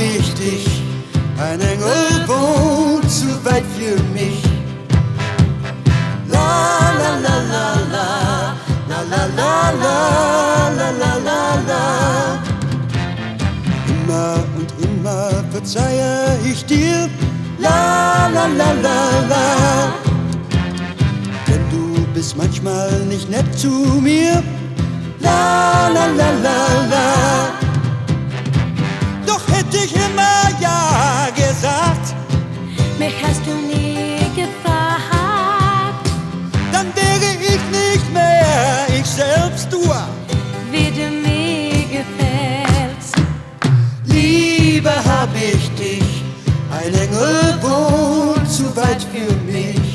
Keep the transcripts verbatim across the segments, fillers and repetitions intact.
ich dich, ein Engel wohnt zu weit für mich. La la la la la, la la la la, la la la la. Immer und immer verzeihe ich dir, la la la la la. Denn du bist manchmal nicht nett zu mir, la la la la la. Doch hätte ich immer ja gesagt, mich hast du nie gefragt, dann wäre ich nicht mehr ich selbst, du. wie du mir gefällst. Lieber hab ich dich, ein Engel wohnt zu weit für mich.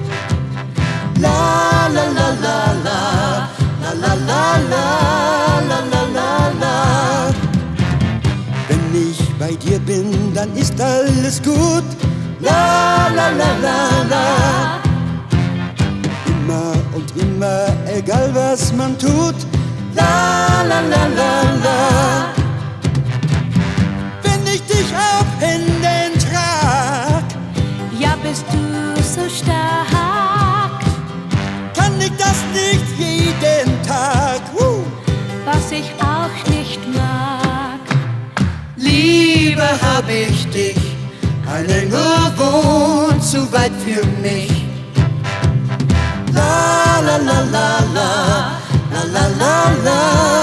La la la la la, la la la la, la la la la. Wenn ich bei dir bin, dann ist alles gut. La la la la la. Immer und immer, egal was man tut. La la la la la. Wenn ich dich auf Händen trag, Ja, bist du so stark, kann ich das nicht jeden Tag. Uh. was ich auch nicht mag. Lieber hab ich dich, ein Engel wohnt zu weit für mich. La la la la la, la la la la.